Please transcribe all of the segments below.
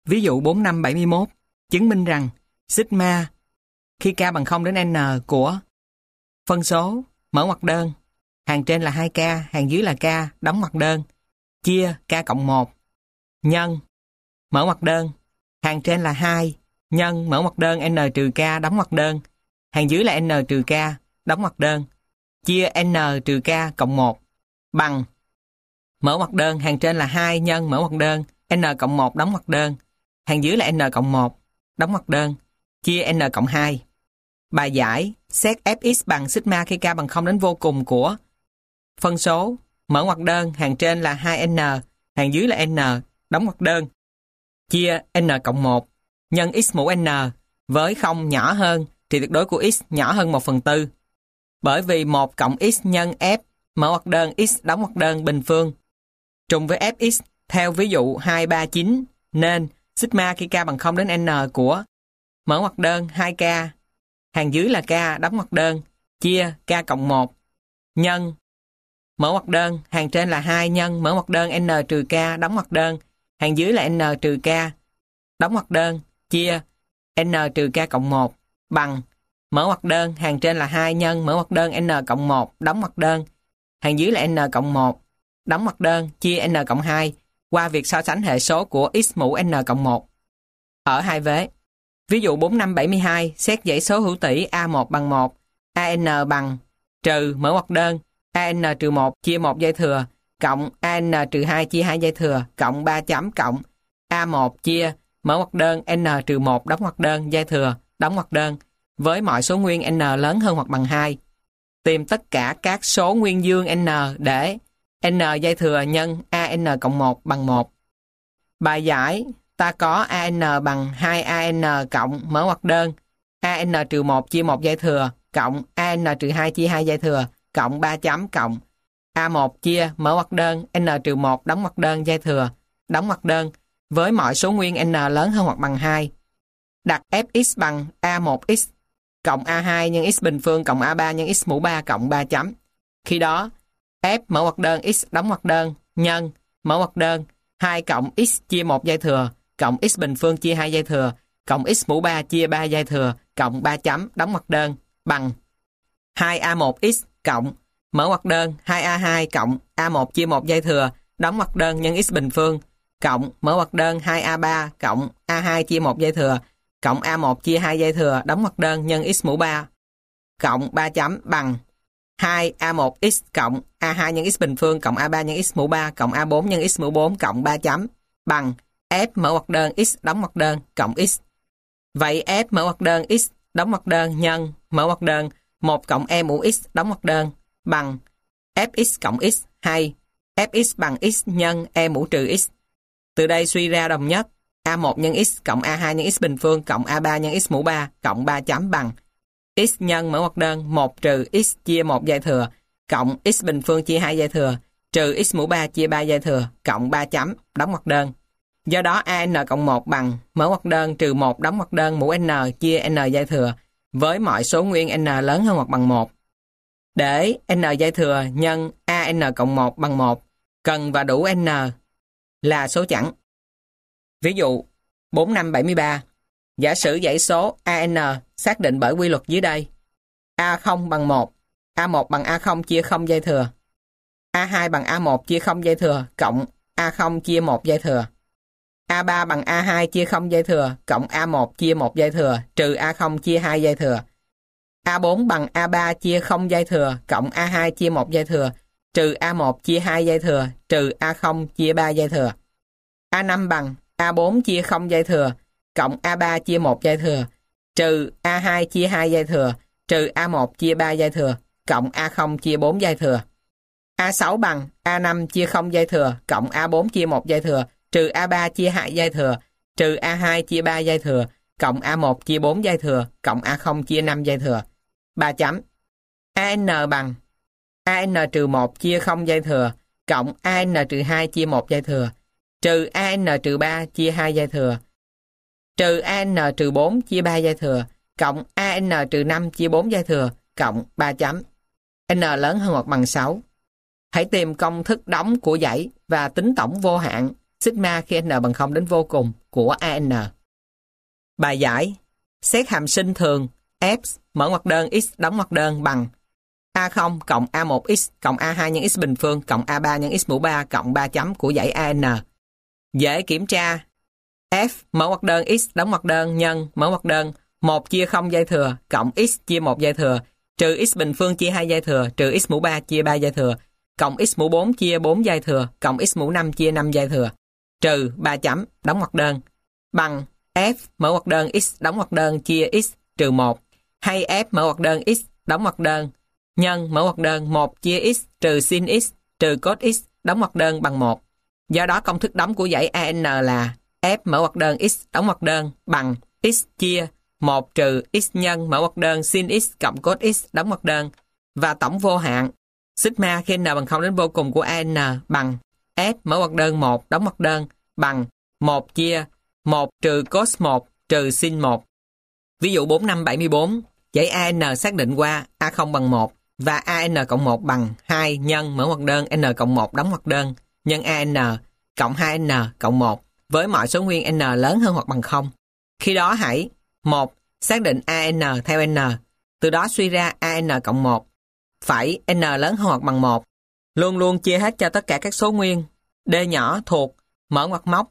Ví dụ 4571 chứng minh rằng sigma khi k bằng 0 đến n của phân số mở ngoặc đơn, hàng trên là 2k, hàng dưới là k, đóng ngoặc đơn, chia k cộng 1 nhân mở ngoặc đơn, hàng trên là 2 nhân mở ngoặc đơn n trừ k, đóng ngoặc đơn, hàng dưới là n trừ k, đóng ngoặc đơn, chia n trừ k cộng 1 bằng mở ngoặc đơn, hàng trên là 2 nhân mở ngoặc đơn n cộng 1 đóng ngoặc đơn, hàng dưới là n cộng 1 đóng ngoặc đơn, chia n cộng 2. Bài giải xét fx bằng sigma khi k bằng 0 đến vô cùng của phân số mở ngoặc đơn, hàng trên là 2n, hàng dưới là n, đóng ngoặc đơn, chia n cộng 1 nhân x mũ n với 0 nhỏ hơn thì tuyệt đối của x nhỏ hơn 1/4. Bởi vì 1 cộng x nhân f mở ngoặc đơn x đóng ngoặc đơn bình phương trùng với fx theo ví dụ 239 nên sigma khi k bằng 0 đến n của mở ngoặc đơn 2k, hàng dưới là k đóng ngoặc đơn, chia k cộng 1 nhân mở ngoặc đơn, hàng trên là 2 nhân mở ngoặc đơn n trừ k đóng ngoặc đơn, hàng dưới là n trừ k đóng ngoặc đơn, chia n trừ k cộng 1 bằng mở ngoặc đơn, hàng trên là 2 nhân mở ngoặc đơn n cộng 1 đóng ngoặc đơn, hàng dưới là n cộng 1 đóng ngoặc đơn, chia n cộng 2 qua việc so sánh hệ số của x mũ n cộng 1. Ở hai vế. Ví dụ 4572 xét dãy số hữu tỷ A1 bằng 1, AN bằng trừ mở ngoặc đơn AN trừ 1 chia 1 dây thừa cộng AN trừ 2 chia 2 dây thừa cộng 3 chấm cộng A1 chia mở ngoặc đơn N trừ 1 đóng ngoặc đơn dây thừa đóng ngoặc đơn với mọi số nguyên N lớn hơn hoặc bằng 2. Tìm tất cả các số nguyên dương N để N dây thừa nhân AN cộng 1 bằng 1. Bài giải ta có AN bằng 2AN cộng mở ngoặc đơn AN trừ 1 chia 1 dây thừa cộng AN trừ 2 chia 2 dây thừa cộng 3 chấm cộng A1 chia mở ngoặc đơn N trừ 1 đóng ngoặc đơn dây thừa đóng ngoặc đơn với mọi số nguyên N lớn hơn hoặc bằng 2. Đặt Fx bằng A1x cộng A2 nhân x bình phương cộng A3 nhân x mũ 3 cộng 3 chấm. Khi đó F mở ngoặc đơn x đóng ngoặc đơn nhân mở ngoặc đơn 2 cộng x chia 1 dây thừa cộng x bình phương chia 2 dây thừa cộng x mũ 3 chia 3 dây thừa cộng 3 chấm đóng ngoặc đơn bằng 2A1x cộng mở ngoặc đơn 2A2 cộng A1 chia 1 dây thừa đóng ngoặc đơn nhân x bình phương cộng mở ngoặc đơn 2A3 cộng A2 chia 1 dây thừa cộng A1 chia 2 dây thừa đóng ngoặc đơn nhân x mũ 3 cộng 3 chấm bằng 2A1x cộng A2 nhân x bình phương cộng A3 nhân x mũ 3 cộng A4 nhân x mũ 4 cộng 3 chấm bằng F mở ngoặc đơn x đóng ngoặc đơn cộng x. Vậy F mở ngoặc đơn x đóng ngoặc đơn nhân mở ngoặc đơn 1 cộng E mũ x đóng ngoặc đơn bằng Fx cộng x hay Fx bằng x nhân E mũ trừ x. Từ đây suy ra đồng nhất A1 nhân x cộng A2 nhân x bình phương cộng A3 nhân x mũ 3 cộng 3 chấm bằng x nhân mở ngoặc đơn 1 trừ x chia 1 dây thừa cộng x bình phương chia 2 dây thừa trừ x mũ 3 chia 3 dây thừa cộng 3 chấm đóng ngoặc đơn. Do đó AN cộng 1 bằng mở ngoặc đơn trừ 1 đóng ngoặc đơn mũ N chia N dây thừa với mọi số nguyên N lớn hơn hoặc bằng 1. Để N dây thừa nhân AN cộng 1 bằng 1 cần và đủ N là số chẵn. Ví dụ 4573 giả sử dãy số AN xác định bởi quy luật dưới đây. A0 bằng 1, A1 bằng A0 chia 0 dây thừa, A2 bằng A1 chia 0 dây thừa cộng A0 chia 1 dây thừa, A3 bằng A2 chia 0 dây thừa cộng A1 chia 1 dây thừa trừ A0 chia 2 dây thừa, A4 bằng A3 chia 0 dây thừa cộng A2 chia 1 dây thừa trừ A1 chia 2 dây thừa trừ A0 chia 3 dây thừa. A5 bằng A4 chia 0 dây thừa cộng A3 chia 1 dây thừa trừ A2 chia 2 dây thừa trừ A1 chia 3 dây thừa cộng A0 chia 4 dây thừa. A6 bằng A5 chia 0 dây thừa cộng A4 chia 1 dây thừa trừ A3 chia 2 dây thừa trừ A2 chia 3 dây thừa cộng A1 chia 4 dây thừa cộng A0 chia 5 dây thừa. 3 chấm. AN bằng AN trừ 1 chia 0 dây thừa cộng AN trừ 2 chia 1 dây thừa trừ AN trừ 3 chia 2 dây thừa trừ AN trừ 4 chia 3 dây thừa cộng AN trừ 5 chia 4 dây thừa cộng 3 chấm. N lớn hơn hoặc bằng 6. Hãy tìm công thức đóng của dãy và tính tổng vô hạn sigma khi n bằng 0 đến vô cùng của AN. Bài giải: xét hàm sinh thường F mở ngoặc đơn x đóng ngoặc đơn bằng A0 cộng A1x cộng A2 nhân x bình phương cộng A3 nhân x mũ 3 cộng 3 chấm của dãy AN. Dễ kiểm tra. F mở ngoặc đơn x đóng ngoặc đơn nhân mở ngoặc đơn 1 chia 0 dây thừa cộng x chia 1 dây thừa trừ x bình phương chia 2 dây thừa trừ x mũ 3 chia 3 dây thừa cộng x mũ 4 chia 4 dây thừa cộng x mũ 5 chia 5 dây thừa trừ 3 chấm đóng ngoặc đơn bằng F mở ngoặc đơn x đóng ngoặc đơn chia x trừ 1 hay F mở ngoặc đơn x đóng ngoặc đơn nhân mở ngoặc đơn 1 chia x trừ sin x trừ cos x đóng ngoặc đơn bằng 1. Do đó công thức đóng của dãy AN là F mở ngoặc đơn x đóng ngoặc đơn bằng x chia 1 trừ x nhân mở ngoặc đơn sin x cộng cos x đóng ngoặc đơn và tổng vô hạn sigma khi n bằng 0 đến vô cùng của AN bằng F mở ngoặc đơn 1 đóng ngoặc đơn bằng 1 chia 1 trừ cos 1 trừ sin 1. Ví dụ 4574, dãy AN xác định qua A0 bằng 1 và AN cộng 1 bằng 2 nhân mở ngoặc đơn N cộng 1 đóng ngoặc đơn nhân AN cộng 2N cộng 1 với mọi số nguyên N lớn hơn hoặc bằng 0. Khi đó hãy 1. Xác định AN theo N, từ đó suy ra AN cộng 1 phải N lớn hơn hoặc bằng 1. Luôn luôn chia hết cho tất cả các số nguyên D nhỏ thuộc mở ngoặc móc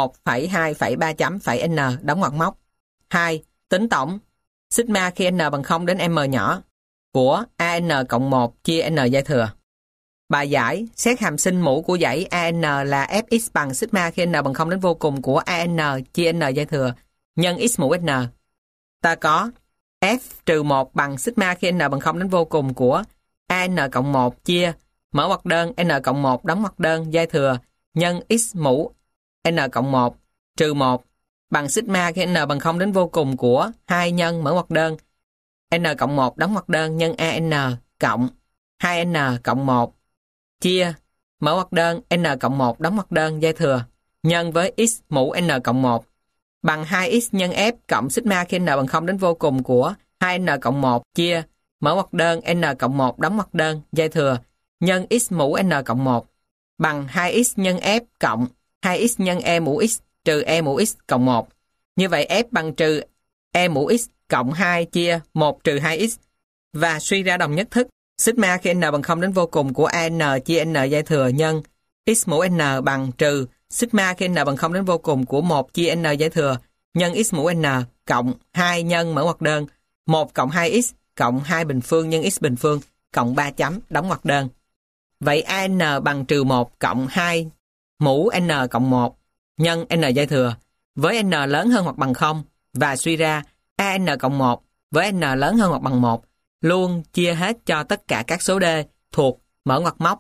1,2,3 chấm phẩy N đóng ngoặc móc. 2. Tính tổng sigma khi N bằng 0 đến M nhỏ của AN cộng 1 chia N dây thừa. Bài giải: xét hàm sinh mũ của dãy AN là Fx bằng sigma khi N bằng 0 đến vô cùng của AN chia N dây thừa nhân x mũ N. Ta có F trừ 1 bằng sigma khi N bằng 0 đến vô cùng của AN cộng 1 chia mở ngoặc đơn N cộng 1 đóng ngoặc đơn dây thừa nhân x mũ N cộng 1 trừ 1 bằng sigma khi N bằng 0 đến vô cùng của 2 nhân mở ngoặc đơn N cộng 1 đóng ngoặc đơn nhân AN cộng 2N cộng 1 chia mở ngoặc đơn N cộng 1 đóng ngoặc đơn dây thừa nhân với x mũ N cộng 1 bằng 2x nhân F cộng sigma khi N bằng 0 đến vô cùng của 2N cộng 1 chia mở ngoặc đơn N cộng 1 đóng ngoặc đơn dây thừa nhân x mũ N cộng 1 bằng 2x nhân F cộng 2x nhân E mũ x trừ E mũ x cộng 1. Như vậy F bằng trừ E mũ x cộng 2 chia 1 trừ 2x và suy ra đồng nhất thức sigma khi N bằng 0 đến vô cùng của AN chia N dây thừa nhân x mũ N bằng trừ sigma khi N bằng 0 đến vô cùng của 1 chia N dây thừa nhân x mũ N cộng 2 nhân mở ngoặc đơn 1 cộng 2x cộng 2 bình phương nhân x bình phương cộng 3 chấm đóng ngoặc đơn. Vậy AN bằng trừ 1 cộng 2 mũ N cộng 1 nhân N dây thừa với N lớn hơn hoặc bằng 0 và suy ra AN cộng 1 với N lớn hơn hoặc bằng 1 luôn chia hết cho tất cả các số D thuộc mở ngoặc móc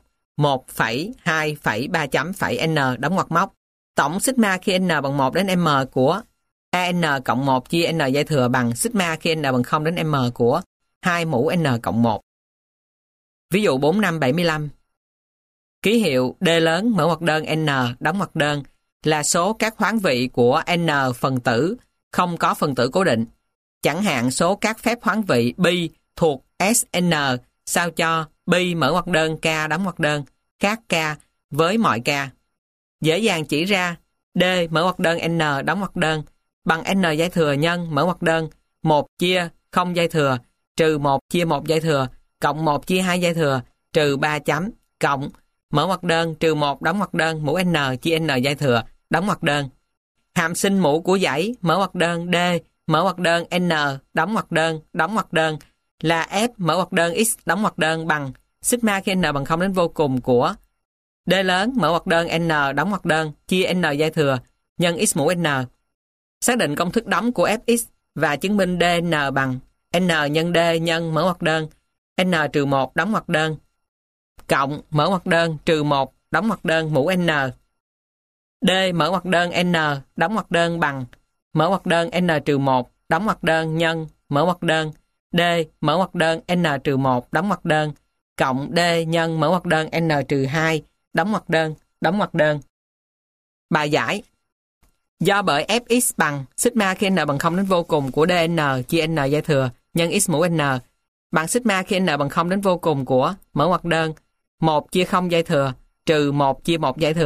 1,2,3 chấm phẩy N đóng ngoặc móc. Tổng sigma khi N bằng 1 đến M của AN cộng 1 chia N dây thừa bằng sigma khi N bằng 0 đến M của 2 mũ N cộng 1. Ví dụ 4575. Ký hiệu D lớn mở ngoặc đơn N đóng ngoặc đơn là số các hoán vị của N phần tử không có phần tử cố định. Chẳng hạn số các phép hoán vị pi thuộc Sn sao cho pi mở ngoặc đơn k đóng ngoặc đơn khác k với mọi k. Dễ dàng chỉ ra D mở ngoặc đơn N đóng ngoặc đơn bằng N dây thừa nhân mở ngoặc đơn 1 chia 0 dây thừa trừ 1 chia 1 dây thừa cộng 1 chia 2 dây thừa trừ 3 chấm cộng mở ngoặc đơn trừ 1 đóng ngoặc đơn mũ N chia N dây thừa đóng ngoặc đơn. Hàm sinh mũ của dãy mở ngoặc đơn D mở ngoặc đơn N đóng ngoặc đơn là F mở ngoặc đơn x đóng ngoặc đơn bằng sigma khi N bằng 0 đến vô cùng của D lớn mở ngoặc đơn N đóng ngoặc đơn chia N dây thừa nhân x mũ N. Xác định công thức đóng của Fx và chứng minh DN bằng N nhân D nhân mở ngoặc đơn N trừ 1 đóng ngoặc đơn cộng mở ngoặc đơn trừ 1 đóng ngoặc đơn mũ N. D mở ngoặc đơn N đóng ngoặc đơn bằng mở ngoặc đơn N trừ 1 đóng ngoặc đơn nhân mở ngoặc đơn D mở ngoặc đơn N trừ 1 đóng ngoặc đơn cộng D nhân mở ngoặc đơn N trừ 2 đóng ngoặc đơn. Bài giải: do bởi Fx bằng sigma khi N bằng 0 đến vô cùng của DN chia N dây thừa nhân x mũ N bằng sigma khi N bằng 0 đến vô cùng của mở ngoặc đơn 1 chia 0 dây thừa trừ 1 chia 1 dây thừa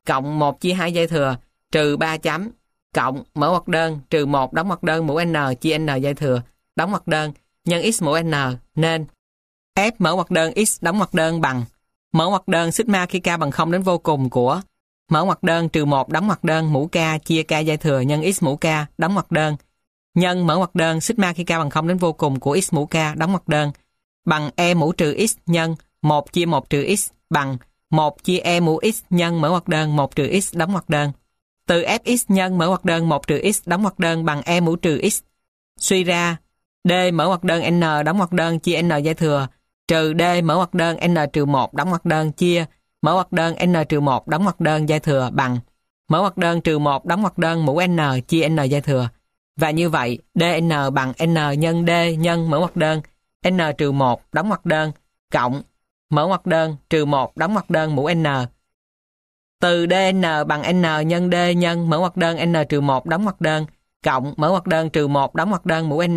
cộng 1 chia 2 dây thừa trừ 3 chấm cộng mở ngoặc đơn trừ 1 đóng ngoặc đơn mũ n chia n dây thừa đóng ngoặc đơn nhân x mũ n, nên f mở ngoặc đơn x đóng ngoặc đơn bằng mở ngoặc đơn sigma khi k bằng 0 đến vô cùng của mở ngoặc đơn trừ 1 đóng ngoặc đơn mũ k chia k dây thừa nhân x mũ k đóng ngoặc đơn nhân mở ngoặc đơn sigma khi k bằng 0 đến vô cùng của x mũ k đóng ngoặc đơn bằng e mũ trừ x nhân 1 chia 1 trừ x bằng 1 chia e mũ x nhân mở ngoặc đơn 1 trừ x đóng ngoặc đơn. Từ fx nhân mở ngoặc đơn 1 trừ x đóng ngoặc đơn bằng e mũ trừ x. Suy ra d mở ngoặc đơn n đóng ngoặc đơn chia n dây thừa trừ d mở ngoặc đơn n trừ 1 đóng ngoặc đơn chia mở ngoặc đơn n trừ 1 đóng ngoặc đơn dây thừa bằng mở ngoặc đơn trừ 1 đóng ngoặc đơn mũ n chia n dây thừa. Và như vậy dn bằng n nhân d nhân mở ngoặc đơn n trừ 1 đóng ngoặc đơn cộng mở ngoặc đơn trừ 1 đóng ngoặc đơn mũ n. Từ dn bằng n nhân d nhân mở ngoặc đơn n trừ 1 đóng ngoặc đơn cộng mở ngoặc đơn trừ 1 đóng ngoặc đơn mũ n.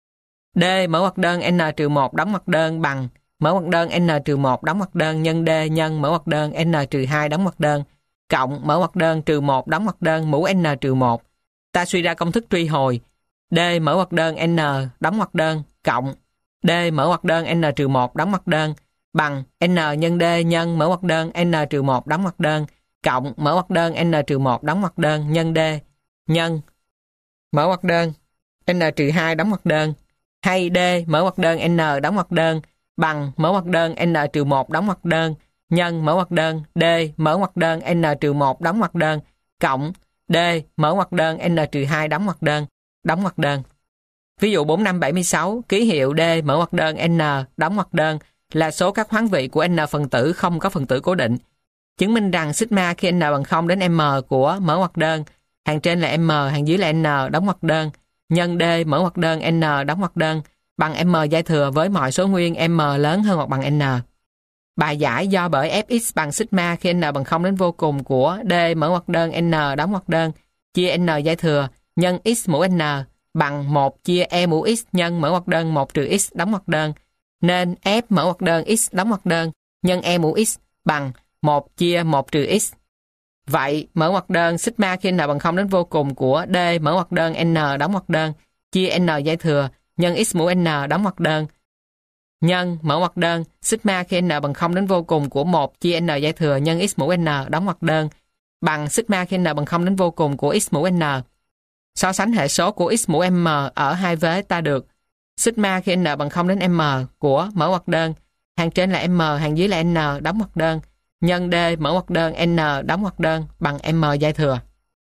D mở ngoặc đơn n trừ 1 đóng ngoặc đơn bằng mở ngoặc đơn n trừ 1 đóng ngoặc đơn nhân d nhân mở ngoặc đơn n trừ 2 đóng ngoặc đơn cộng mở ngoặc đơn trừ 1 đóng ngoặc đơn mũ n trừ 1. Ta suy ra công thức truy hồi d mở ngoặc đơn n đóng ngoặc đơn cộng d mở ngoặc đơn n trừ 1 đóng ngoặc đơn bằng n nhân d nhân mở ngoặc đơn n trừ 1 đóng ngoặc đơn cộng mở ngoặc đơn n trừ 1 đóng ngoặc đơn nhân d nhân mở ngoặc đơn n trừ 2 đóng ngoặc đơn hay d mở ngoặc đơn n đóng ngoặc đơn bằng mở ngoặc đơn n trừ 1 đóng ngoặc đơn nhân mở ngoặc đơn d mở ngoặc đơn n trừ 1 đóng ngoặc đơn cộng d mở ngoặc đơn n trừ 2 đóng ngoặc đơn. Ví dụ 4576 ký hiệu d mở ngoặc đơn n đóng ngoặc đơn là số các hoán vị của n phần tử không có phần tử cố định. Chứng minh rằng sigma khi n bằng 0 đến m của mở ngoặc đơn hàng trên là m, hàng dưới là n đóng ngoặc đơn nhân d mở ngoặc đơn n đóng ngoặc đơn bằng m dây thừa với mọi số nguyên m lớn hơn hoặc bằng n. Bài giải do bởi fx bằng sigma khi n bằng 0 đến vô cùng của d mở ngoặc đơn n đóng ngoặc đơn chia n dây thừa nhân x mũ n bằng 1 chia e mũ x nhân mở ngoặc đơn 1 trừ x đóng ngoặc đơn, nên f mở ngoặc đơn x đóng ngoặc đơn nhân e mũ x bằng 1 chia 1 trừ x. Vậy mở ngoặc đơn sigma khi n bằng 0 đến vô cùng của d mở ngoặc đơn n đóng ngoặc đơn chia n dây thừa nhân x mũ n đóng ngoặc đơn nhân mở ngoặc đơn sigma khi n bằng 0 đến vô cùng của 1 chia n dây thừa nhân x mũ n đóng ngoặc đơn bằng sigma khi n bằng 0 đến vô cùng của x mũ n. So sánh hệ số của x mũ m ở hai vế ta được sigma khi n bằng 0 đến m của mở ngoặc đơn hàng trên là m, hàng dưới là n đóng ngoặc đơn nhân d mở ngoặc đơn n đóng ngoặc đơn bằng m dây thừa.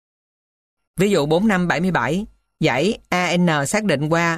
Ví dụ 4577 dãy AN xác định qua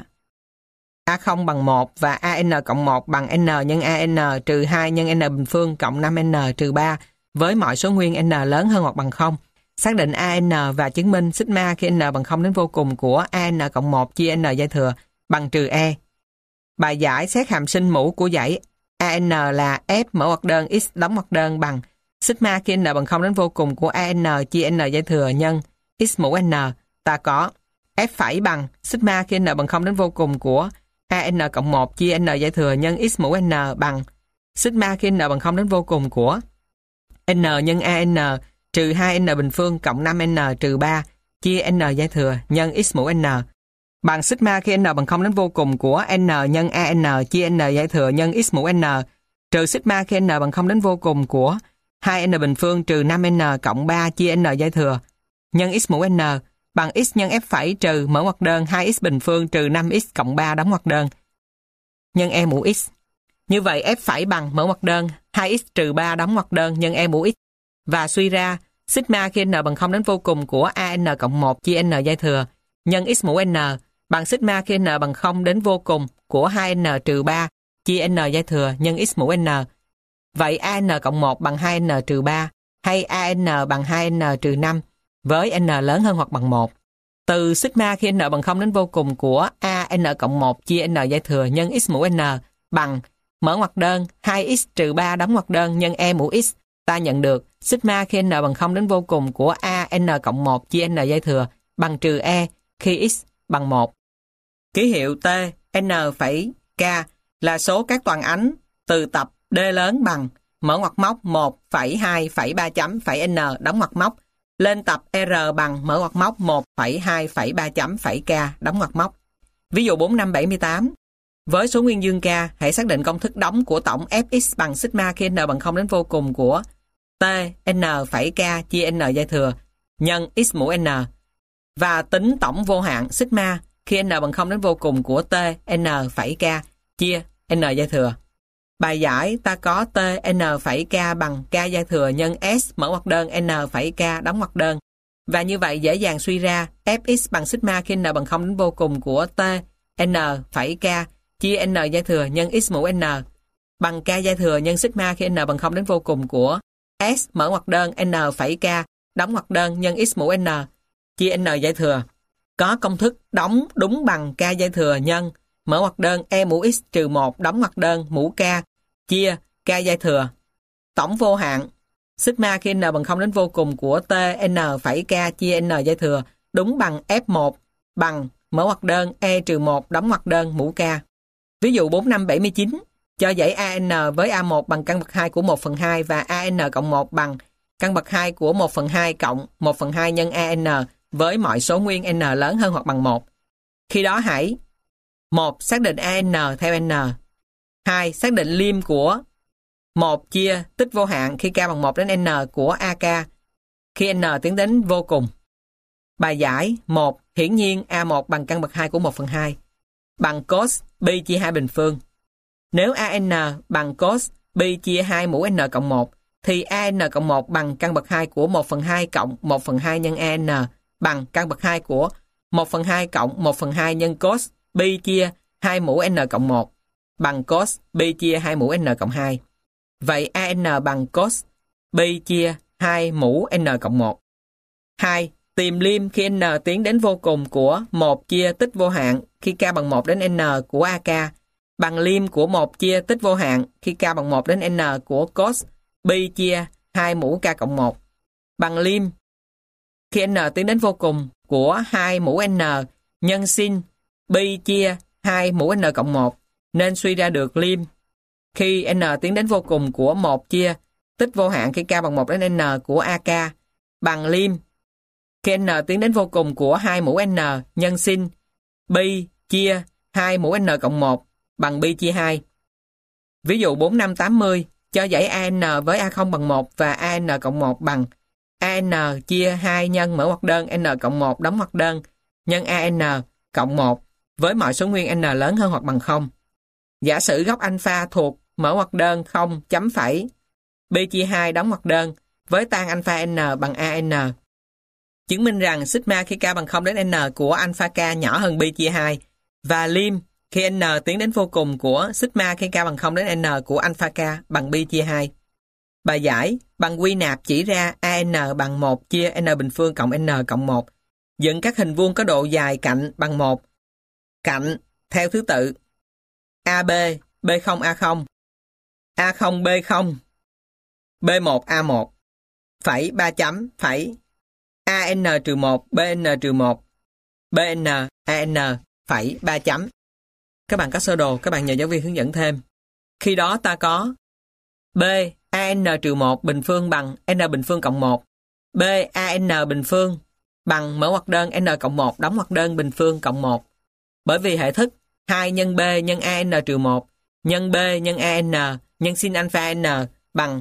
A0 bằng 1 và AN cộng 1 bằng n nhân AN trừ 2 nhân n bình phương cộng 5n trừ 3 với mọi số nguyên n lớn hơn hoặc bằng 0. Xác định AN và chứng minh sigma khi n bằng 0 đến vô cùng của AN cộng 1 chia n dây thừa bằng trừ e. Bài giải xét hàm sinh mũ của dãy AN là f mở ngoặc đơn x đóng ngoặc đơn bằng sigma khi n bằng 0 đến vô cùng của AN chia n dây thừa nhân x mũ n. Ta có f phẩy bằng sigma khi n bằng 0 đến vô cùng của AN cộng 1 chia n dây thừa nhân x mũ n bằng sigma khi n bằng 0 đến vô cùng của n nhân AN trừ 2n bình phương cộng 5n trừ 3 chia n dây thừa nhân x mũ n bằng sigma khi n bằng 0 đến vô cùng của n nhân AN chia n dây thừa nhân x mũ n trừ sigma khi n bằng 0 đến vô cùng của 2n bình phương trừ 5n cộng 3 chia n dây thừa nhân x mũ n bằng x nhân f phẩy trừ mở ngoặc đơn 2x bình phương trừ 5x cộng 3 đóng ngoặc đơn nhân e mũ x. Như vậy f phẩy bằng mở ngoặc đơn 2x trừ 3 đóng ngoặc đơn nhân e mũ x và suy ra sigma khi n bằng 0 đến vô cùng của AN cộng 1 chia n dây thừa nhân x mũ n bằng sigma khi n bằng 0 đến vô cùng của 2n trừ 3 chia n dây thừa nhân x mũ n. Vậy AN cộng 1 bằng 2n trừ 3 hay AN bằng 2n trừ 5 với n lớn hơn hoặc bằng 1. Từ sigma khi n bằng 0 đến vô cùng của AN cộng 1 chia n dây thừa nhân x mũ n bằng mở ngoặc đơn 2x trừ 3 đóng ngoặc đơn nhân e mũ x, ta nhận được sigma khi n bằng 0 đến vô cùng của AN cộng 1 chia n dây thừa bằng trừ e khi x bằng 1. Ký hiệu T, N phẩy K là số các toàn ánh từ tập D lớn bằng mở ngoặc móc 1 phẩy 2 phẩy 3 chấm phẩy n đóng ngoặc móc lên tập r bằng mở ngoặc móc 1 phẩy 2 phẩy 3 chấm phẩy k đóng ngoặc móc. Ví dụ 4578. Với số nguyên dương k, hãy xác định công thức đóng của tổng fx bằng sigma khi n bằng 0 đến vô cùng của t n phẩy k chia n giai thừa nhân x mũ n và tính tổng vô hạn sigma khi n bằng 0 đến vô cùng của t n phẩy k chia n giai thừa. Bài giải ta có t n phẩy k bằng k giai thừa nhân s mở ngoặc đơn n phẩy k đóng ngoặc đơn. Và như vậy dễ dàng suy ra fx bằng sigma khi n bằng 0 đến vô cùng của t n phẩy k chia n giai thừa nhân x mũ n bằng k giai thừa nhân sigma khi n bằng 0 đến vô cùng của s mở ngoặc đơn n phẩy k đóng ngoặc đơn nhân x mũ n chia n giai thừa. Có công thức đóng đúng bằng k giai thừa nhân mở ngoặc đơn e mũ x trừ 1 đóng ngoặc đơn mũ k chia k giai thừa. Tổng vô hạn sigma khi n bằng 0 đến vô cùng của t n phẩy k chia n giai thừa đúng bằng f1 bằng mở ngoặc đơn e trừ 1 đóng ngoặc đơn mũ k. Ví dụ 4579. Cho dãy AN với A1 bằng căn bậc 2 của 1/2 và AN cộng 1 bằng căn bậc 2 của 1/2 cộng 1/2 nhân AN với mọi số nguyên n lớn hơn hoặc bằng 1. Khi đó hãy 1. Xác định AN theo n. 2. Xác định lim của 1 chia tích vô hạn khi k bằng 1 đến n của AK khi n tiến đến vô cùng. Bài giải 1. Hiển nhiên A1 bằng căn bậc 2 của 1/2 bằng cos pi chia 2 bình phương. Nếu AN bằng cos pi chia 2 mũ n cộng 1 thì AN cộng 1 bằng căn bậc 2 của 1/2 cộng 1/2 nhân AN bằng căn bậc 2 của 1/2 cộng 1/2 nhân cos pi chia 2 mũ n cộng 1 bằng cos pi chia 2 mũ n cộng 2. Vậy AN bằng cos pi chia 2 mũ n cộng 1. 2. Tìm lim khi n tiến đến vô cùng của 1 chia tích vô hạn khi k bằng 1 đến n của AK bằng lim của 1 chia tích vô hạn khi k bằng 1 đến n của cos pi chia 2 mũ k cộng 1 bằng lim khi n tiến đến vô cùng của 2 mũ n nhân sin pi chia 2 mũ n cộng 1 nên suy ra được lim khi n tiến đến vô cùng của 1 chia tích vô hạn khi k bằng 1 đến n của AK bằng lim khi n tiến đến vô cùng của 2 mũ n nhân sin pi chia 2 mũ n cộng 1 bằng pi chia 2. Ví dụ 4580. Cho dãy AN với A0 bằng 1 và AN cộng 1 bằng AN chia 2 nhân mở ngoặc đơn n cộng 1 đóng ngoặc đơn nhân AN cộng 1 với mọi số nguyên n lớn hơn hoặc bằng 0. Giả sử góc alpha thuộc mở ngoặc đơn 0 chấm phẩy pi chia 2 đóng ngoặc đơn với tan alpha n bằng AN. Chứng minh rằng sigma khi k bằng 0 đến n của alpha k nhỏ hơn pi chia 2 và lim khi n tiến đến vô cùng của sigma khi k bằng 0 đến n của alpha k bằng pi chia 2. Bài giải bằng quy nạp chỉ ra AN bằng 1 chia n bình phương cộng n cộng 1. Dựng các hình vuông có độ dài cạnh bằng 1. Cạnh theo thứ tự AB, B0 A0, A0 B0, B1 A1, phẩy 3 chấm, phẩy AN-1, BN-1, BN, AN, phẩy 3 chấm. Các bạn có sơ đồ, các bạn nhờ giáo viên hướng dẫn thêm. Khi đó ta có B, AN-1 bình phương bằng N bình phương cộng 1, B, AN bình phương bằng mở ngoặc đơn N cộng 1 đóng ngoặc đơn bình phương cộng 1. Bởi vì hệ thức 2 nhân B nhân AN-1 nhân B nhân AN nhân sin alpha N bằng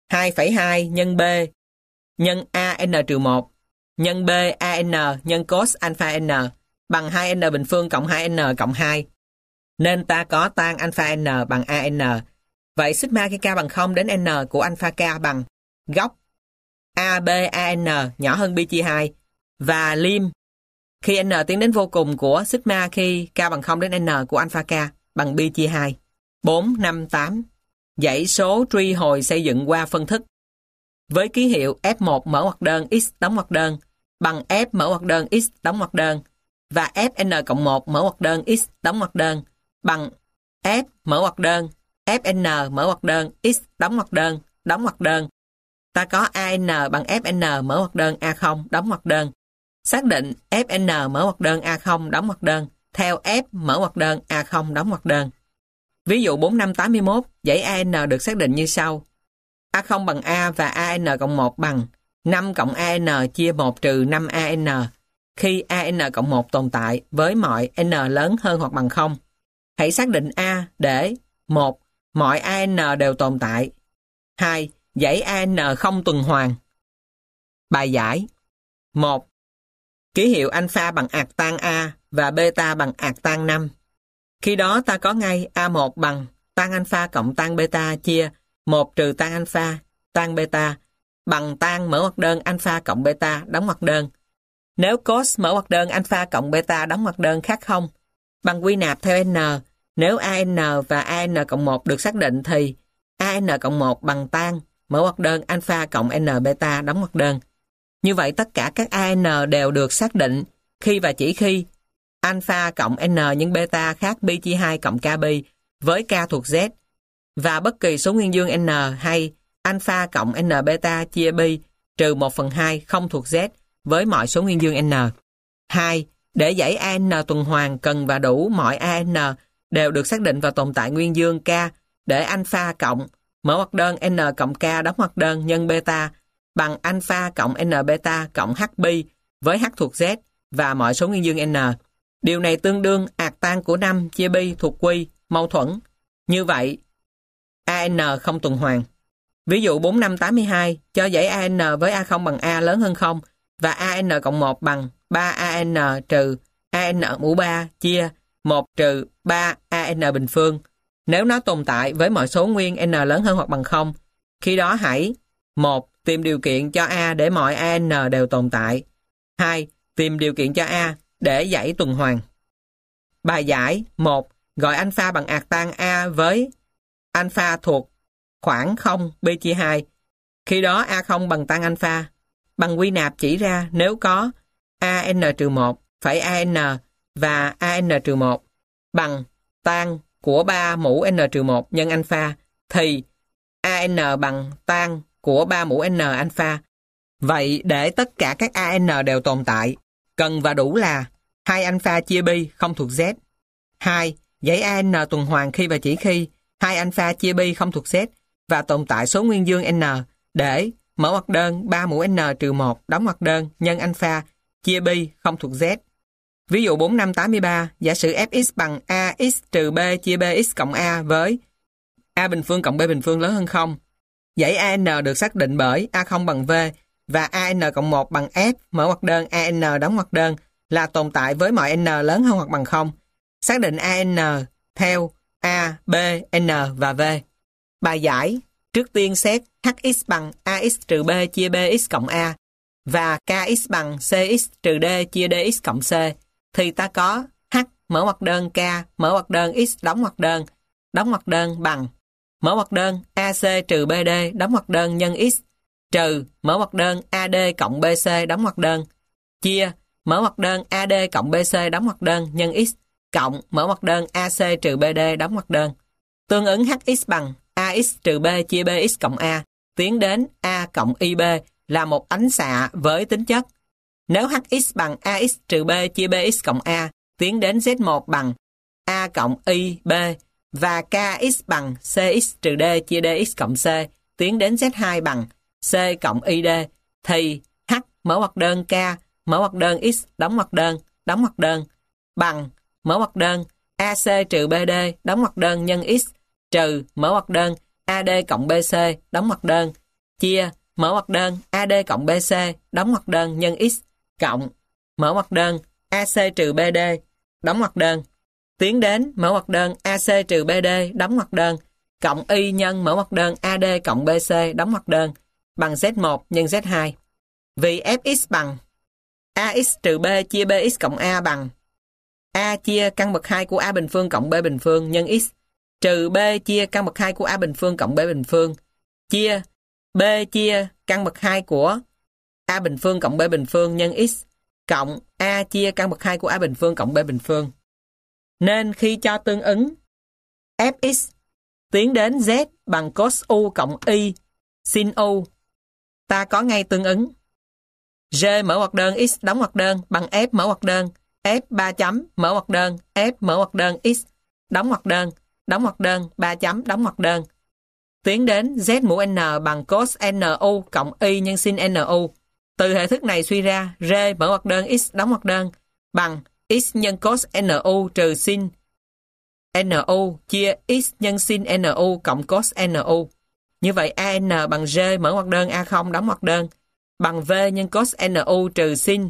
2,2 nhân B nhân AN-1 nhân B AN nhân cos alpha N bằng 2N bình phương cộng 2N cộng 2. Nên ta có tan alpha N bằng AN. Vậy sigma khi k bằng 0 đến N của alpha k bằng góc ABAN nhỏ hơn pi chia 2 và lim khi N tiến đến vô cùng của sigma khi k bằng 0 đến N của alpha k bằng pi chia 2. 4, 5, 8. Dãy số truy hồi xây dựng qua phân thức. Với ký hiệu F1 mở ngoặc đơn x đóng ngoặc đơn bằng F mở ngoặc đơn x đóng ngoặc đơn và Fn cộng 1 mở ngoặc đơn x đóng ngoặc đơn bằng F mở ngoặc đơn Fn mở ngoặc đơn x đóng ngoặc đơn. Ta có AN bằng Fn mở ngoặc đơn A0 đóng ngoặc đơn. Xác định Fn mở ngoặc đơn A0 đóng ngoặc đơn theo F mở ngoặc đơn A0 đóng ngoặc đơn. Ví dụ 4581, dãy AN được xác định như sau. A0 bằng A và AN cộng 1 bằng 5 cộng AN chia 1 trừ 5 AN khi AN cộng 1 tồn tại với mọi N lớn hơn hoặc bằng 0. Hãy xác định A để 1. Mọi AN đều tồn tại. 2. Dãy AN không tuần hoàn. Bài giải. 1. Ký hiệu alpha bằng ạc tan A và beta bằng ạc tan 5. Khi đó ta có ngay A1 bằng tan alpha cộng tan beta chia 1 trừ tan alpha, tan beta bằng tan mở ngoặc đơn alpha cộng beta đóng ngoặc đơn. Nếu cos mở ngoặc đơn alpha cộng beta đóng ngoặc đơn khác 0, bằng quy nạp theo N, nếu AN và AN cộng 1 được xác định thì AN cộng 1 bằng tan mở ngoặc đơn alpha cộng N beta đóng ngoặc đơn. Như vậy tất cả các AN đều được xác định khi và chỉ khi alpha cộng N nhân beta khác pi chia 2 cộng kb với k thuộc Z và bất kỳ số nguyên dương N hay alpha cộng N beta chia pi trừ 1/2 không thuộc Z với mọi số nguyên dương N. 2. Để dãy AN tuần hoàn cần và đủ mọi AN đều được xác định và tồn tại nguyên dương K để alpha cộng mở ngoặc đơn N cộng K đóng ngoặc đơn nhân beta bằng alpha cộng N beta cộng H pi với H thuộc Z và mọi số nguyên dương N. Điều này tương đương ạc tan của 5 chia pi thuộc Q mâu thuẫn. Như vậy, AN không tuần hoàn. Ví dụ 4582 cho dãy AN với A0 bằng A lớn hơn 0 và AN cộng 1 bằng 3AN trừ AN mũ 3 chia 1 trừ 3AN bình phương. Nếu nó tồn tại với mọi số nguyên N lớn hơn hoặc bằng 0, khi đó hãy 1. Tìm điều kiện cho A để mọi AN đều tồn tại. 2. Tìm điều kiện cho A để dãy tuần hoàn. Bài giải. 1. Gọi alpha bằng ạc tan A với alpha thuộc khoảng 0 pi chia 2. Khi đó A0 bằng tan alpha. Bằng quy nạp chỉ ra nếu có AN-1 phẩy AN và AN-1 bằng tan của 3 mũ N-1 nhân alpha thì AN bằng tan của 3 mũ N alpha. Vậy để tất cả các AN đều tồn tại, cần và đủ là 2 alpha chia pi không thuộc Z. 2. Dãy AN tuần hoàn khi và chỉ khi 2 alpha chia pi không thuộc Z và tồn tại số nguyên dương N để mở ngoặc đơn 3 mũ N-1 đóng ngoặc đơn nhân alpha chia pi không thuộc Z. Ví dụ 4583, giả sử Fx bằng AX trừ B chia Bx cộng A với A bình phương cộng B bình phương lớn hơn 0. Dãy AN được xác định bởi A0 bằng V và AN cộng 1 bằng F mở ngoặc đơn AN đóng ngoặc đơn là tồn tại với mọi N lớn hơn hoặc bằng 0. Xác định AN theo A, B, N và V. Bài giải. Trước tiên xét Hx bằng Ax trừ B chia Bx cộng A và Kx bằng Cx trừ D chia Dx cộng C thì ta có H mở ngoặc đơn K mở ngoặc đơn X đóng ngoặc đơn bằng mở ngoặc đơn AC trừ BD đóng ngoặc đơn nhân X trừ mở ngoặc đơn AD cộng BC đóng ngoặc đơn chia mở ngoặc đơn AD cộng BC đóng ngoặc đơn nhân X cộng mở ngoặc đơn AC trừ BD đóng ngoặc đơn. Tương ứng Hx bằng Ax trừ B chia Bx cộng A tiến đến A cộng IB là một ánh xạ với tính chất. Nếu Hx bằng Ax trừ B chia Bx cộng A tiến đến Z1 bằng A cộng IB và Kx bằng Cx trừ D chia Dx cộng C tiến đến Z2 bằng C cộng ID thì H mở ngoặc đơn K mở ngoặc đơn X đóng ngoặc đơn bằng mở ngoặc đơn AC trừ BD đóng ngoặc đơn nhân X trừ mở ngoặc đơn AD cộng BC đóng ngoặc đơn chia mở ngoặc đơn AD cộng BC đóng ngoặc đơn nhân X cộng mở ngoặc đơn AC trừ BD đóng ngoặc đơn tiến đến mở ngoặc đơn AC trừ BD đóng ngoặc đơn cộng Y nhân mở ngoặc đơn AD cộng BC đóng ngoặc đơn bằng Z1 nhân Z2. Vì Fx bằng Ax trừ B chia Bx cộng A bằng A chia căn bậc 2 của A bình phương cộng B bình phương nhân X trừ B chia căn bậc 2 của A bình phương cộng B bình phương chia B chia căn bậc 2 của A bình phương cộng B bình phương nhân X cộng A chia căn bậc 2 của A bình phương cộng B bình phương. Nên khi cho tương ứng Fx tiến đến Z bằng cos U cộng Y sin U, ta có ngay tương ứng G mở ngoặc đơn X đóng ngoặc đơn bằng F mở ngoặc đơn F 3 chấm mở ngoặc đơn F mở ngoặc đơn X đóng ngoặc đơn 3 chấm đóng ngoặc đơn tiến đến Z mũ N bằng cos NU cộng Y nhân sin NU. Từ hệ thức này suy ra, R mở ngoặc đơn X đóng ngoặc đơn bằng X nhân cos NU trừ sin NU chia X nhân sin NU cộng cos NU. Như vậy AN bằng R mở ngoặc đơn A0 đóng ngoặc đơn bằng V nhân cos NU trừ sin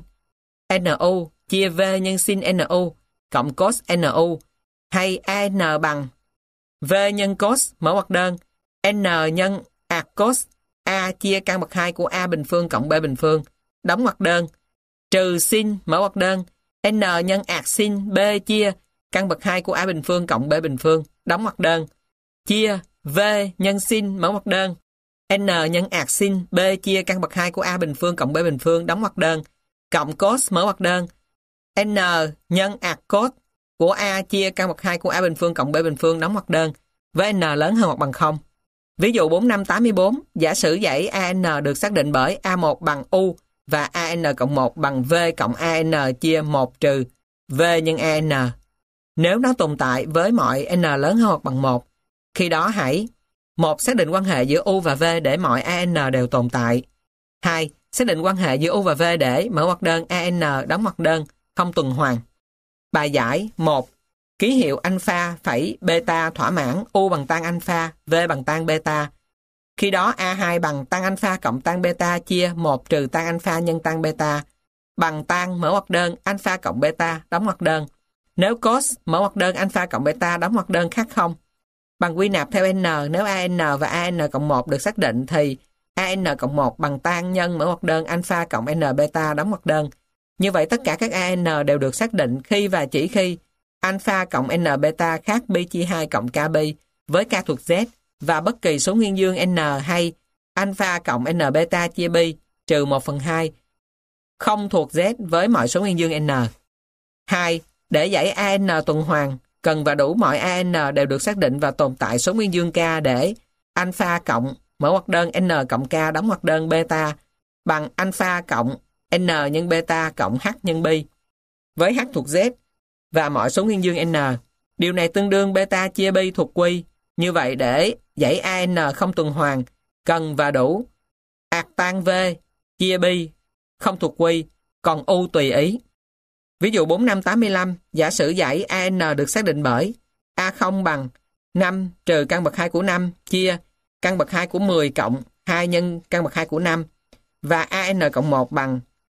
NU chia V nhân sin NU cộng cos NU, hay AN bằng V nhân cos mở ngoặc đơn N nhân ạc cos A chia căn bậc 2 của A bình phương cộng B bình phương đóng ngoặc đơn trừ sin mở ngoặc đơn N nhân ạc sin B chia căn bậc 2 của A bình phương cộng B bình phương đóng ngoặc đơn chia V nhân sin mở ngoặc đơn N nhân ạc sin B chia căn bậc 2 của A bình phương cộng B bình phương đóng ngoặc đơn cộng cos mở ngoặc đơn N nhân ạc cos của A chia căn bậc 2 của A bình phương cộng B bình phương đóng ngoặc đơn với N lớn hơn hoặc bằng 0. Ví dụ 4584, giả sử dãy AN được xác định bởi A1 bằng U và AN cộng 1 bằng V cộng AN chia 1 trừ V nhân AN. Nếu nó tồn tại với mọi N lớn hơn hoặc bằng 1, khi đó hãy 1. Xác định quan hệ giữa U và V để mọi AN đều tồn tại. 2. Xác định quan hệ giữa U và V để mở ngoặc đơn AN đóng ngoặc đơn không tuần hoàn. Bài giải 1. Ký hiệu alpha phẩy beta thỏa mãn U bằng tan alpha, V bằng tan beta. Khi đó A2 bằng tan alpha cộng tan beta chia 1 trừ tan alpha nhân tan beta bằng tan mở ngoặc đơn alpha cộng beta đóng ngoặc đơn. Nếu cos mở ngoặc đơn alpha cộng beta đóng ngoặc đơn khác 0. Bằng quy nạp theo N, nếu AN và AN cộng 1 được xác định thì AN cộng 1 bằng tan nhân mở ngoặc đơn alpha cộng N beta đóng ngoặc đơn. Như vậy tất cả các AN đều được xác định khi và chỉ khi alpha cộng N beta khác pi chia 2 cộng KB với K thuộc Z và bất kỳ số nguyên dương N hay alpha cộng N beta chia pi trừ 1/2 không thuộc Z với mọi số nguyên dương N. 2. Để dãy AN tuần hoàn, cần và đủ mọi AN đều được xác định và tồn tại số nguyên dương K để alpha cộng mở ngoặc đơn N cộng K đóng ngoặc đơn beta bằng alpha cộng N nhân beta cộng H nhân pi với H thuộc Z và mọi số nguyên dương N. Điều này tương đương beta chia pi thuộc Q. Như vậy để dãy AN không tuần hoàn, cần và đủ ạc tan V chia pi không thuộc Q, còn U tùy ý. Ví dụ 4585, giả sử dãy AN được xác định bởi A0 bằng 5 trừ căn bậc 2 của 5 chia căn bậc 2 của 10 cộng 2 nhân căn bậc 2 của 5 và AN cộng 1 bằng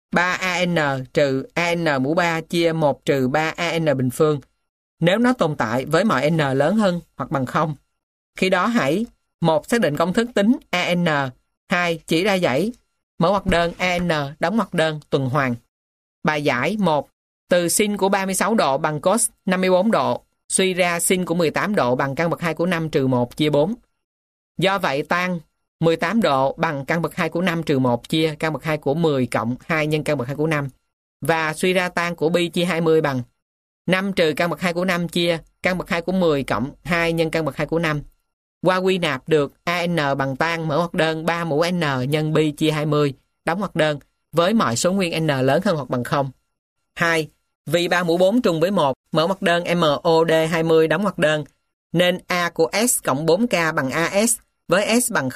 3AN trừ AN mũ 3 chia 1 trừ 3AN bình phương. Nếu nó tồn tại với mọi N lớn hơn hoặc bằng 0. Khi đó hãy 1. Xác định công thức tính AN. 2. Chỉ ra dãy mở ngoặc đơn AN đóng ngoặc đơn tuần hoàn. Bài giải 1. Từ sin của 36 độ bằng cos 54 độ, suy ra sin của 18 độ bằng căn bậc 2 của 5 trừ 1 chia 4. Do vậy tan 18 độ bằng căn bậc 2 của 5 trừ 1 chia căn bậc 2 của 10 cộng 2 nhân căn bậc 2 của 5. Và suy ra tan của pi chia 20 bằng 5 trừ căn bậc 2 của 5 chia căn bậc 2 của 10 cộng 2 nhân căn bậc 2 của 5. Qua quy nạp được AN bằng tan mở ngoặc đơn 3 mũ N nhân pi chia 20 đóng ngoặc đơn với mọi số nguyên N lớn hơn hoặc bằng 0. 2. Vì 3 mũ 4 trùng với 1, mở ngoặc đơn MOD 20 đóng ngoặc đơn, nên A của S cộng 4K bằng AS với S bằng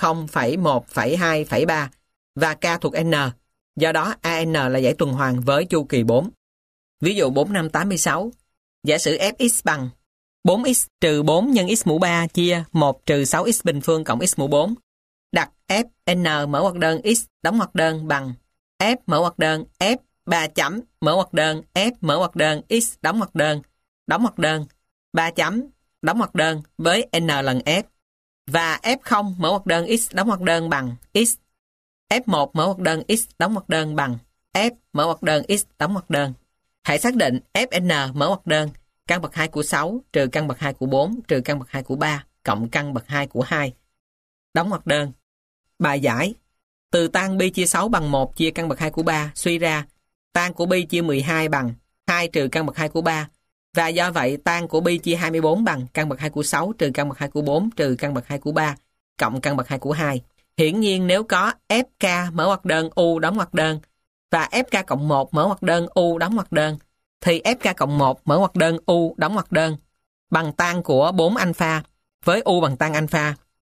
0,1,2,3 và K thuộc N. Do đó AN là dãy tuần hoàn với chu kỳ 4. Ví dụ 4586, giả sử Fx bằng 4x trừ 4 nhân x mũ 3 chia 1 trừ 6x bình phương cộng x mũ 4. Đặt Fn mở ngoặc đơn x đóng ngoặc đơn bằng F mở ngoặc đơn F 3 chấm mở ngoặc đơn F mở ngoặc đơn x đóng ngoặc đơn 3 chấm đóng ngoặc đơn với n lần f và F0 mở ngoặc đơn x đóng ngoặc đơn bằng x. F1 mở ngoặc đơn x đóng ngoặc đơn bằng F mở ngoặc đơn x đóng ngoặc đơn. Hãy xác định Fn mở ngoặc đơn căn bậc 2 của 6 trừ căn bậc 2 của 4 trừ căn bậc 2 của 3 cộng căn bậc 2 của 2 đóng ngoặc đơn. Bài giải: từ tan pi chia 6 bằng 1 chia căn bậc 2 của 3 suy ra tan của pi chia 12 bằng 2 trừ căn bậc 2 của 3 và do vậy tan của pi chia 24 bằng căn bậc 2 của 6 trừ căn bậc 2 của 4 trừ căn bậc 2 của 3 cộng căn bậc 2 của 2. Hiển nhiên nếu có Fk mở ngoặc đơn U đóng ngoặc đơn và Fk cộng 1 mở ngoặc đơn U đóng ngoặc đơn thì Fk cộng 1 mở ngoặc đơn U đóng ngoặc đơn bằng tan của 4 alpha với U bằng tan alpha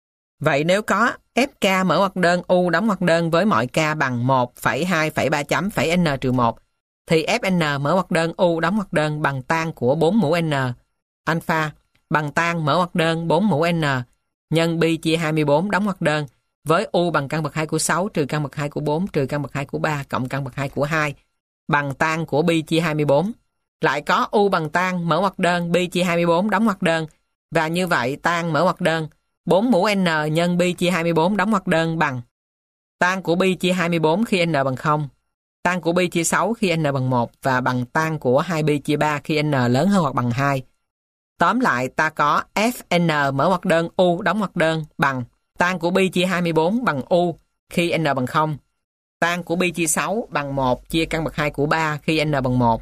Vậy nếu có FK mở ngoặc đơn U đóng ngoặc đơn với mọi k bằng 1,2,3 chấm phẩy n trừ 1, thì Fn mở ngoặc đơn U đóng ngoặc đơn bằng tan của 4 mũ n alpha bằng tan mở ngoặc đơn 4 mũ n nhân pi chia 24 đóng ngoặc đơn với U bằng căn bậc 2 của 6 trừ căn bậc 2 của 4 trừ căn bậc 2 của 3 cộng căn bậc 2 của 2 bằng tan của pi chia 24. Lại có U bằng tan mở ngoặc đơn pi chia 24 đóng ngoặc đơn, và như vậy tan mở ngoặc đơn 4 mũ n nhân pi chia 24 đóng ngoặc đơn bằng tan của pi chia 24 khi n bằng 0, tan của pi chia 6 khi n bằng 1 và bằng tan của 2 pi chia 3 khi n lớn hơn hoặc bằng 2. Tóm lại ta có Fn mở ngoặc đơn U đóng ngoặc đơn bằng tan của pi chia 24 bằng U khi n bằng 0, tan của pi chia 6 bằng 1 chia căn bậc 2 của 3 khi n bằng 1,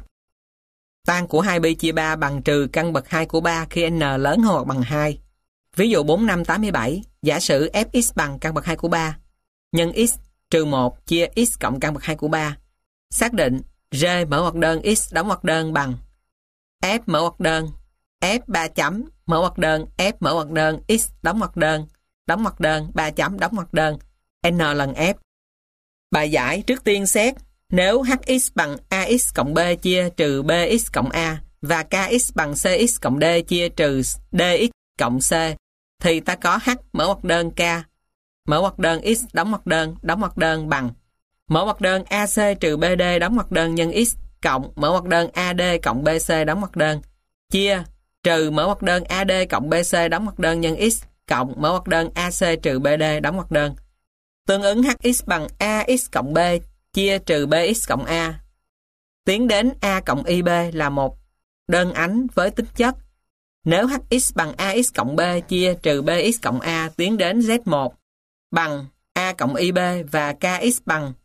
tan của 2 pi chia 3 bằng trừ căn bậc 2 của 3 khi n lớn hơn hoặc bằng 2. Ví dụ 4587, giả sử fx bằng căn bậc 2 của 3 nhân x trừ 1 chia x cộng căn bậc 2 của 3. Xác định r mở ngoặc đơn x đóng ngoặc đơn bằng f mở ngoặc đơn f 3 chấm mở ngoặc đơn f mở ngoặc đơn x đóng ngoặc đơn 3 chấm đóng ngoặc đơn n lần f. Bài giải trước tiên xét nếu hx bằng ax cộng b chia trừ bx cộng a và kx bằng cx cộng d chia trừ dx cộng c, thì ta có h mở ngoặc đơn k mở ngoặc đơn x đóng ngoặc đơn bằng mở ngoặc đơn ac trừ bd đóng ngoặc đơn nhân x cộng mở ngoặc đơn ad cộng bc đóng ngoặc đơn chia trừ mở ngoặc đơn ad cộng bc đóng ngoặc đơn nhân x cộng mở ngoặc đơn ac trừ bd đóng ngoặc đơn. Tương ứng hx bằng ax cộng b chia trừ bx cộng a. Tiến đến a cộng ib là một đơn ánh với tính chất. Nếu hx bằng ax cộng b chia trừ bx cộng a tiến đến z1 bằng a cộng ib và kx bằng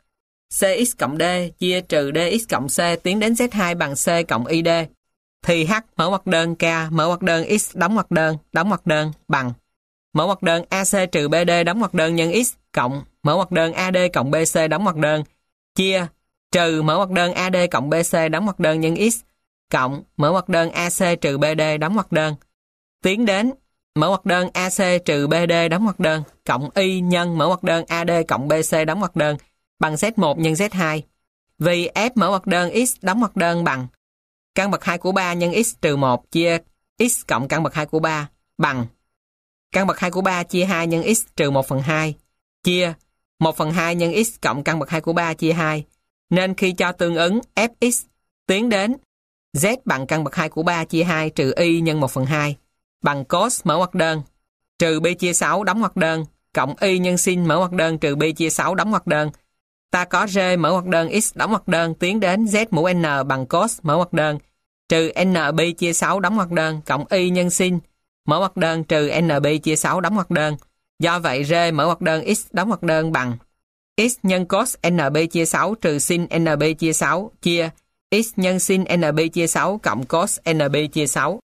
cx cộng d chia trừ dx cộng c tiến đến z2 bằng c cộng id, thì h mở ngoặc đơn k mở ngoặc đơn x đóng ngoặc đơn bằng mở ngoặc đơn ac trừ bd đóng ngoặc đơn nhân x cộng mở ngoặc đơn ad cộng bc đóng ngoặc đơn chia trừ mở ngoặc đơn ad cộng bc đóng ngoặc đơn nhân x cộng mở ngoặc đơn ac trừ bd đóng ngoặc đơn tiến đến mở ngoặc đơn ac trừ bd đóng ngoặc đơn cộng y nhân mở ngoặc đơn ad cộng bc đóng ngoặc đơn bằng z1 nhân z2. Vì f mở ngoặc đơn x đóng ngoặc đơn bằng căn bậc 2 của 3 nhân x trừ 1 chia x cộng căn bậc 2 của 3 bằng căn bậc 2 của 3 chia 2 nhân x trừ 1/2 chia 1/2 nhân x cộng căn bậc 2 của 3 chia 2. Nên khi cho tương ứng fx tiến đến z bằng căn bậc 2 của 3 chia 2 trừ y nhân 1/2 bằng cos mở ngoặc đơn trừ pi chia 6 đóng ngoặc đơn cộng y nhân sin mở ngoặc đơn trừ pi chia 6 đóng ngoặc đơn. Ta có r mở ngoặc đơn x đóng ngoặc đơn tiến đến z mũ n bằng cos mở ngoặc đơn trừ n pi chia 6 đóng ngoặc đơn cộng y nhân sin mở ngoặc đơn trừ n pi chia 6 đóng ngoặc đơn. Do vậy r mở ngoặc đơn x đóng ngoặc đơn bằng x nhân cos n pi chia 6 trừ sin n pi chia 6 chia x nhân sin n pi chia 6 cộng cos n pi chia 6.